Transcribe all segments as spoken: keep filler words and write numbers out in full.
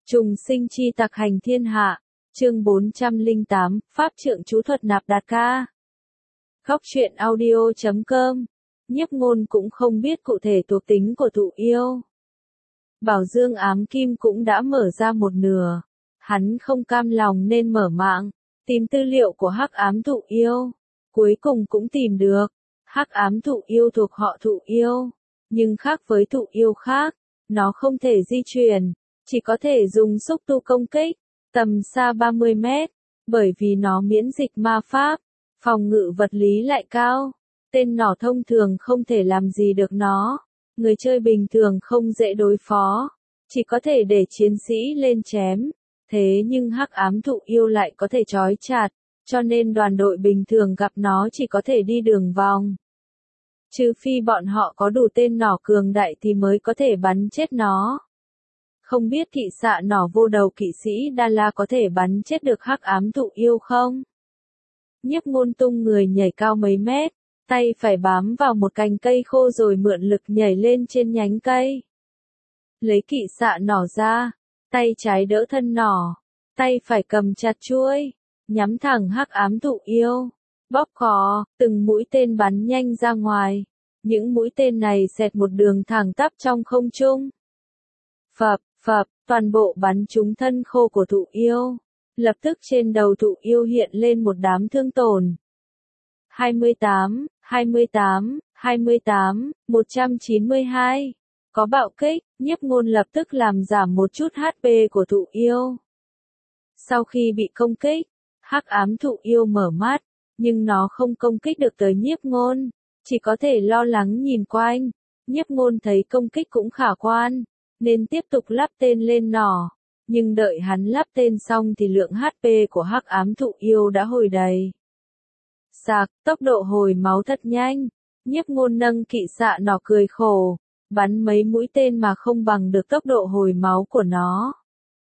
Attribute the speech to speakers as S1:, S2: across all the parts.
S1: Trùng sinh chi tặc hành thiên hạ, chương bốn trăm lẻ tám, Pháp trượng chú thuật nạp đạt ca. Góc truyện audio chấm com. Nhiếp Ngôn cũng không biết cụ thể thuộc tính của thụ yêu. Bảo Dương ám kim cũng đã mở ra một nửa. Hắn không cam lòng nên mở mạng, tìm tư liệu của hắc ám thụ yêu. Cuối cùng cũng tìm được. Hắc ám thụ yêu thuộc họ thụ yêu. Nhưng khác với thụ yêu khác, nó không thể di chuyển, chỉ có thể dùng xúc tu công kích, tầm xa ba mươi mét, bởi vì nó miễn dịch ma pháp, phòng ngự vật lý lại cao. Tên nỏ thông thường không thể làm gì được nó, người chơi bình thường không dễ đối phó, chỉ có thể để chiến sĩ lên chém. Thế nhưng hắc ám thụ yêu lại có thể trói chặt, cho nên đoàn đội bình thường gặp nó chỉ có thể đi đường vòng. Trừ phi bọn họ có đủ tên nỏ cường đại thì mới có thể bắn chết nó. Không biết kỵ xạ nỏ vô đầu kỵ sĩ Đa La có thể bắn chết được hắc ám thụ yêu không? Nhiếp Ngôn tung người nhảy cao mấy mét, tay phải bám vào một cành cây khô rồi mượn lực nhảy lên trên nhánh cây. Lấy kỵ xạ nỏ ra, tay trái đỡ thân nỏ, tay phải cầm chặt chuôi, nhắm thẳng hắc ám thụ yêu. Bóp cò, từng mũi tên bắn nhanh ra ngoài. Những mũi tên này xẹt một đường thẳng tắp trong không trung. Phập, phập, toàn bộ bắn trúng thân khô của thụ yêu. Lập tức trên đầu thụ yêu hiện lên một đám thương tổn. hai mươi tám, hai mươi tám, hai mươi tám, một trăm chín mươi hai. Có bạo kích, Nhiếp Ngôn lập tức làm giảm một chút hát pê của thụ yêu. Sau khi bị công kích, hắc ám thụ yêu mở mắt. Nhưng nó không công kích được tới Nhiếp Ngôn, chỉ có thể lo lắng nhìn quanh. Nhiếp Ngôn thấy công kích cũng khả quan, nên tiếp tục lắp tên lên nỏ. Nhưng đợi hắn lắp tên xong thì lượng hát pê của hắc ám thụ yêu đã hồi đầy. Sạc, tốc độ hồi máu thật nhanh. Nhiếp Ngôn nâng kỵ xạ nỏ cười khổ, bắn mấy mũi tên mà không bằng được tốc độ hồi máu của nó.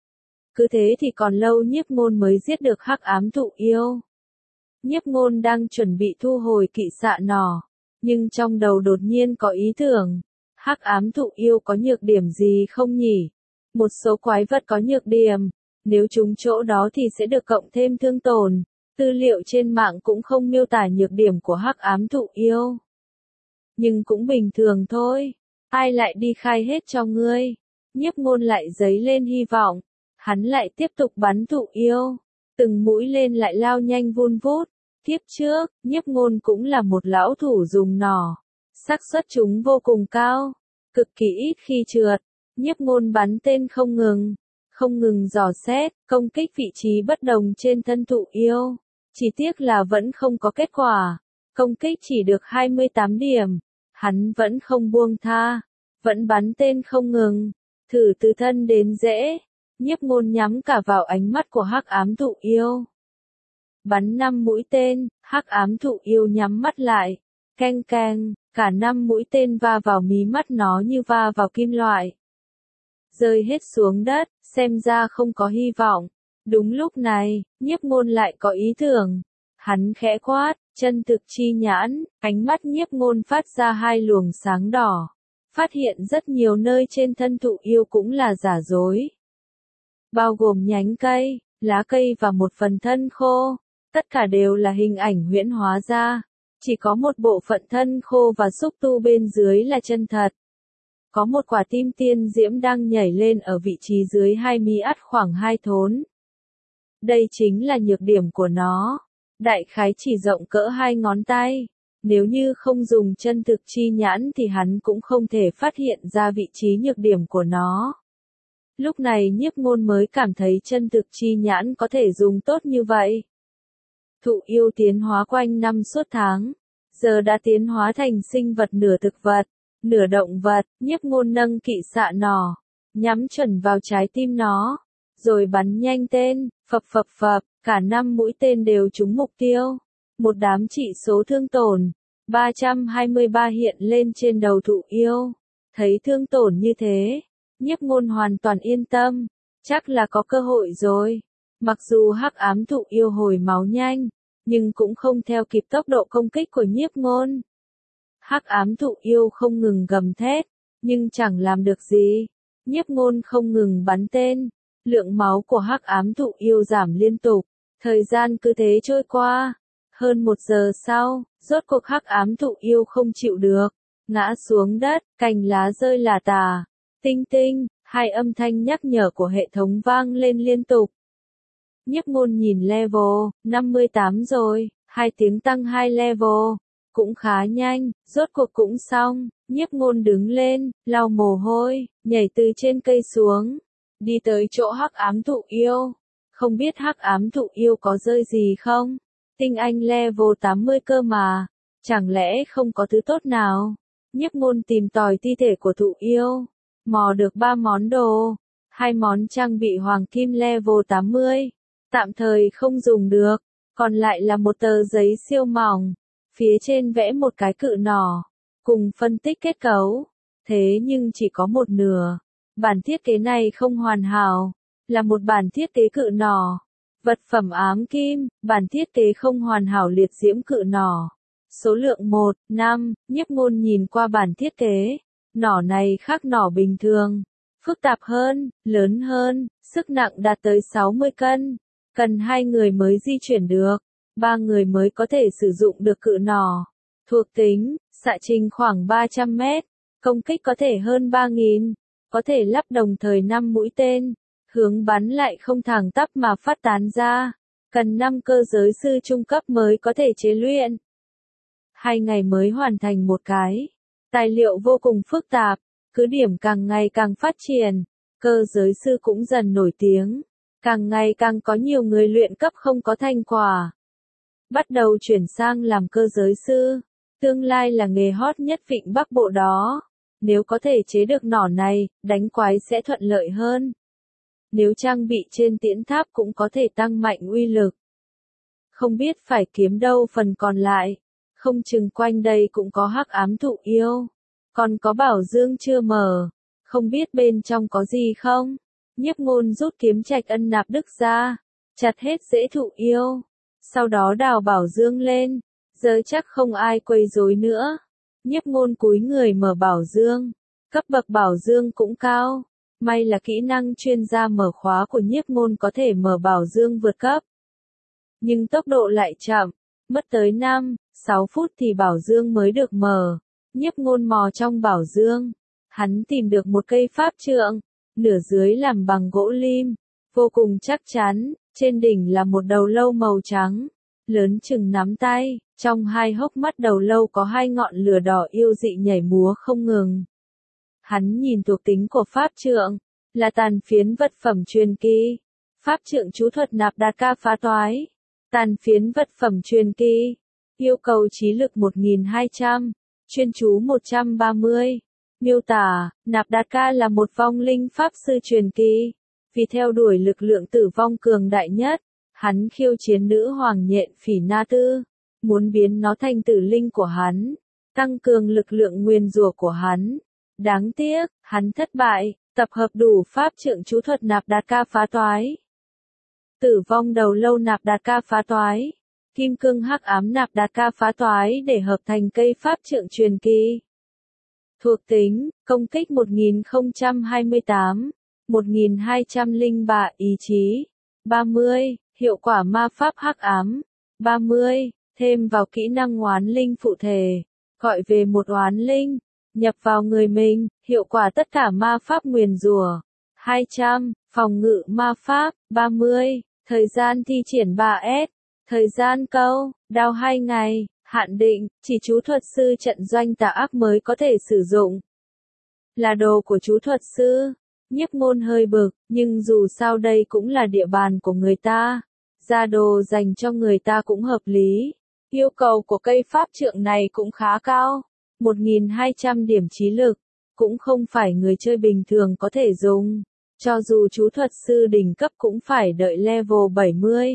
S1: Cứ thế thì còn lâu Nhiếp Ngôn mới giết được hắc ám thụ yêu. Nhiếp Ngôn đang chuẩn bị thu hồi kỵ xạ nỏ, nhưng trong đầu đột nhiên có ý tưởng, hắc ám thụ yêu có nhược điểm gì không nhỉ? Một số quái vật có nhược điểm, nếu trúng chỗ đó thì sẽ được cộng thêm thương tổn, tư liệu trên mạng cũng không miêu tả nhược điểm của hắc ám thụ yêu. Nhưng cũng bình thường thôi, ai lại đi khai hết cho ngươi? Nhiếp Ngôn lại dấy lên hy vọng, hắn lại tiếp tục bắn thụ yêu, từng mũi lên lại lao nhanh vun vút. Tiếp trước, Nhiếp Ngôn cũng là một lão thủ dùng nỏ, xác suất chúng vô cùng cao, cực kỳ ít khi trượt. Nhiếp Ngôn bắn tên không ngừng, không ngừng dò xét, công kích vị trí bất đồng trên thân thụ yêu. Chỉ tiếc là vẫn không có kết quả, công kích chỉ được hai mươi tám điểm, hắn vẫn không buông tha, vẫn bắn tên không ngừng, thử từ thân đến rễ. Nhiếp Ngôn nhắm cả vào ánh mắt của hắc ám thụ yêu. Bắn năm mũi tên, hắc ám thụ yêu nhắm mắt lại, keng keng, cả năm mũi tên va vào mí mắt nó như va vào kim loại. Rơi hết xuống đất, xem ra không có hy vọng. Đúng lúc này, Nhiếp Ngôn lại có ý tưởng. Hắn khẽ quát, chân thực chi nhãn, ánh mắt Nhiếp Ngôn phát ra hai luồng sáng đỏ. Phát hiện rất nhiều nơi trên thân thụ yêu cũng là giả dối. Bao gồm nhánh cây, lá cây và một phần thân khô. Tất cả đều là hình ảnh huyễn hóa ra, chỉ có một bộ phận thân khô và xúc tu bên dưới là chân thật. Có một quả tim tiên diễm đang nhảy lên ở vị trí dưới hai mi ắt khoảng hai thốn. Đây chính là nhược điểm của nó. Đại khái chỉ rộng cỡ hai ngón tay. Nếu như không dùng chân thực chi nhãn thì hắn cũng không thể phát hiện ra vị trí nhược điểm của nó. Lúc này Nhiếp Ngôn mới cảm thấy chân thực chi nhãn có thể dùng tốt như vậy. Thụ yêu tiến hóa quanh năm suốt tháng, giờ đã tiến hóa thành sinh vật nửa thực vật, nửa động vật. Nhiếp Ngôn nâng kỵ xạ nỏ, nhắm chuẩn vào trái tim nó, rồi bắn nhanh tên, phập phập phập, cả năm mũi tên đều trúng mục tiêu. Một đám trị số thương tổn, ba trăm hai mươi ba hiện lên trên đầu thụ yêu. Thấy thương tổn như thế, Nhiếp Ngôn hoàn toàn yên tâm, chắc là có cơ hội rồi. Mặc dù hắc ám thụ yêu hồi máu nhanh, nhưng cũng không theo kịp tốc độ công kích của Nhiếp Ngôn. Hắc ám thụ yêu không ngừng gầm thét, nhưng chẳng làm được gì. Nhiếp Ngôn không ngừng bắn tên, Lượng máu của hắc ám thụ yêu giảm liên tục. Thời gian cứ thế trôi qua. Hơn một giờ sau, rốt cuộc hắc ám thụ yêu không chịu được. Ngã xuống đất, cành lá rơi lả tả. Tinh tinh, hai âm thanh nhắc nhở của hệ thống vang lên liên tục. Nhiếp Ngôn nhìn level, năm mươi tám rồi, hai tiếng tăng hai level. Cũng khá nhanh, rốt cuộc cũng xong. Nhiếp Ngôn đứng lên, lau mồ hôi, nhảy từ trên cây xuống. Đi tới chỗ hắc ám thụ yêu. Không biết hắc ám thụ yêu có rơi gì không? Tinh anh level tám mươi cơ mà. Chẳng lẽ không có thứ tốt nào? Nhiếp Ngôn tìm tòi thi thể của thụ yêu. Mò được ba món đồ. Hai món trang bị hoàng kim level tám mươi. Tạm thời không dùng được. Còn lại là một tờ giấy siêu mỏng. Phía trên vẽ một cái cự nỏ. Cùng phân tích kết cấu. Thế nhưng chỉ có một nửa. Bản thiết kế này không hoàn hảo. Là một bản thiết kế cự nỏ. Vật phẩm ám kim, bản thiết kế không hoàn hảo liệt diễm cự nỏ. Số lượng một, năm, Nhiếp Ngôn nhìn qua bản thiết kế. Nỏ này khác nỏ bình thường. Phức tạp hơn, lớn hơn, sức nặng đạt tới sáu mươi cân. Cần hai người mới di chuyển được. Ba người mới có thể sử dụng được cự nỏ. Thuộc tính, xạ trình khoảng ba trăm mét. Công kích có thể hơn ba nghìn. Có thể lắp đồng thời năm mũi tên. Hướng bắn lại không thẳng tắp mà phát tán ra. Cần năm cơ giới sư trung cấp mới có thể chế luyện. Hai ngày mới hoàn thành một cái. Tài liệu vô cùng phức tạp. Cứ điểm càng ngày càng phát triển. Cơ giới sư cũng dần nổi tiếng. Càng ngày càng có nhiều người luyện cấp không có thành quả. Bắt đầu chuyển sang làm cơ giới sư. Tương lai là nghề hot nhất Vịnh Bắc Bộ đó. Nếu có thể chế được nỏ này, đánh quái sẽ thuận lợi hơn. Nếu trang bị trên tiễn tháp cũng có thể tăng mạnh uy lực. Không biết phải kiếm đâu phần còn lại. Không chừng quanh đây cũng có hắc ám thụ yêu. Còn có bảo dương chưa mở. Không biết bên trong có gì không? Nhiếp Ngôn rút kiếm Trạch Ân Nạp Đức ra. Chặt hết rễ thụ yêu. Sau đó đào bảo dương lên. Giờ chắc không ai quấy rối nữa. Nhiếp Ngôn cúi người mở bảo dương. Cấp bậc bảo dương cũng cao. May là kỹ năng chuyên gia mở khóa của Nhiếp Ngôn có thể mở bảo dương vượt cấp. Nhưng tốc độ lại chậm. Mất tới năm, sáu phút thì bảo dương mới được mở. Nhiếp Ngôn mò trong bảo dương. Hắn tìm được một cây pháp trượng. Nửa dưới làm bằng gỗ lim. Vô cùng chắc chắn. Trên đỉnh là một đầu lâu màu trắng. Lớn chừng nắm tay. Trong hai hốc mắt đầu lâu có hai ngọn lửa đỏ yêu dị nhảy múa không ngừng. Hắn nhìn thuộc tính của pháp trượng. Là tàn phiến vật phẩm truyền kỳ. Pháp trượng chú thuật nạp đạt ca phá toái. Tàn phiến vật phẩm truyền kỳ. Yêu cầu trí lực một nghìn hai trăm. Chuyên chú một trăm ba mươi. Miêu tả, nạp đạt ca là một vong linh pháp sư truyền kỳ. Vì theo đuổi lực lượng tử vong cường đại nhất, hắn khiêu chiến nữ hoàng nhện phỉ Na Tư. Muốn biến nó thành tử linh của hắn. Tăng cường lực lượng nguyền rủa của hắn. Đáng tiếc, hắn thất bại, tập hợp đủ pháp trượng chú thuật nạp đạt ca phá toái. Tử vong đầu lâu nạp đạt ca phá toái. Kim cương hắc ám nạp đạt ca phá toái để hợp thành cây pháp trượng truyền kỳ. Thuộc tính, công kích một nghìn không trăm hai mươi tám, một nghìn hai trăm lẻ ba ý chí, ba mươi, hiệu quả ma pháp hắc ám, ba mươi, thêm vào kỹ năng oán linh phụ thể, gọi về một oán linh, nhập vào người mình, hiệu quả tất cả ma pháp nguyền rủa, hai trăm, phòng ngự ma pháp, ba mươi, thời gian thi triển ba S, thời gian câu, đao hai ngày. Hạn định, chỉ chú thuật sư trận doanh tà ác mới có thể sử dụng. Là đồ của chú thuật sư. Nhiếp Ngôn hơi bực, nhưng dù sao đây cũng là địa bàn của người ta. Ra đồ dành cho người ta cũng hợp lý. Yêu cầu của cây pháp trượng này cũng khá cao. một nghìn hai trăm điểm trí lực. Cũng không phải người chơi bình thường có thể dùng. Cho dù chú thuật sư đỉnh cấp cũng phải đợi level bảy mươi,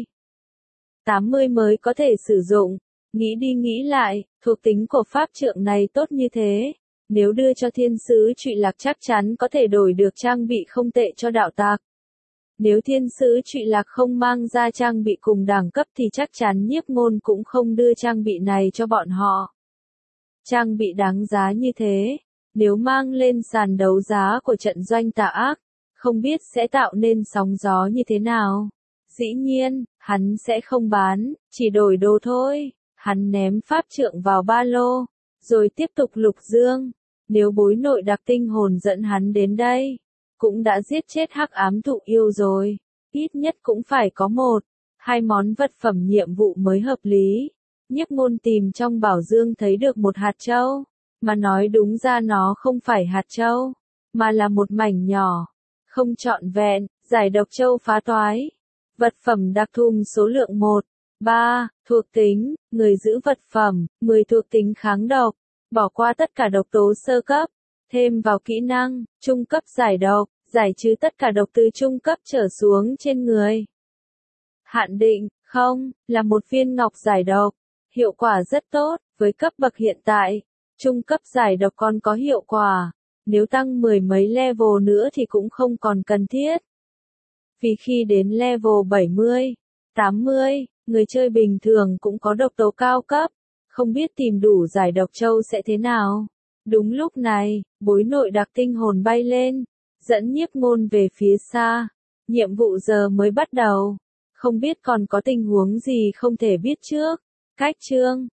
S1: tám mươi mới có thể sử dụng. Nghĩ đi nghĩ lại, thuộc tính của pháp trượng này tốt như thế. Nếu đưa cho thiên sứ trụy lạc chắc chắn có thể đổi được trang bị không tệ cho đạo tặc. Nếu thiên sứ trụy lạc không mang ra trang bị cùng đẳng cấp thì chắc chắn Nhiếp Ngôn cũng không đưa trang bị này cho bọn họ. Trang bị đáng giá như thế, nếu mang lên sàn đấu giá của trận doanh tà ác, không biết sẽ tạo nên sóng gió như thế nào. Dĩ nhiên, hắn sẽ không bán, chỉ đổi đồ thôi. Hắn ném pháp trượng vào ba lô, rồi tiếp tục lục dương. Nếu bối nội đặc tinh hồn dẫn hắn đến đây, cũng đã giết chết hắc ám thụ yêu rồi. Ít nhất cũng phải có một, hai món vật phẩm nhiệm vụ mới hợp lý. Nhiếp Ngôn tìm trong bảo dương thấy được một hạt châu, mà nói đúng ra nó không phải hạt châu, mà là một mảnh nhỏ, không trọn vẹn, giải độc châu phá toái. Vật phẩm đặc thù số lượng một, ba, thuộc tính, người giữ vật phẩm, mười thuộc tính kháng độc, bỏ qua tất cả độc tố sơ cấp, thêm vào kỹ năng, trung cấp giải độc, giải trừ tất cả độc từ trung cấp trở xuống trên người. Hạn định, không, là một viên ngọc giải độc, hiệu quả rất tốt, với cấp bậc hiện tại, trung cấp giải độc còn có hiệu quả, nếu tăng mười mấy level nữa thì cũng không còn cần thiết. Vì khi đến level bảy mươi, tám mươi, người chơi bình thường cũng có độc tố cao cấp, không biết tìm đủ giải độc châu sẽ thế nào. Đúng lúc này, bối nội đặc tinh hồn bay lên, dẫn Nhiếp Ngôn về phía xa. Nhiệm vụ giờ mới bắt đầu, không biết còn có tình huống gì không thể biết trước. Cách chương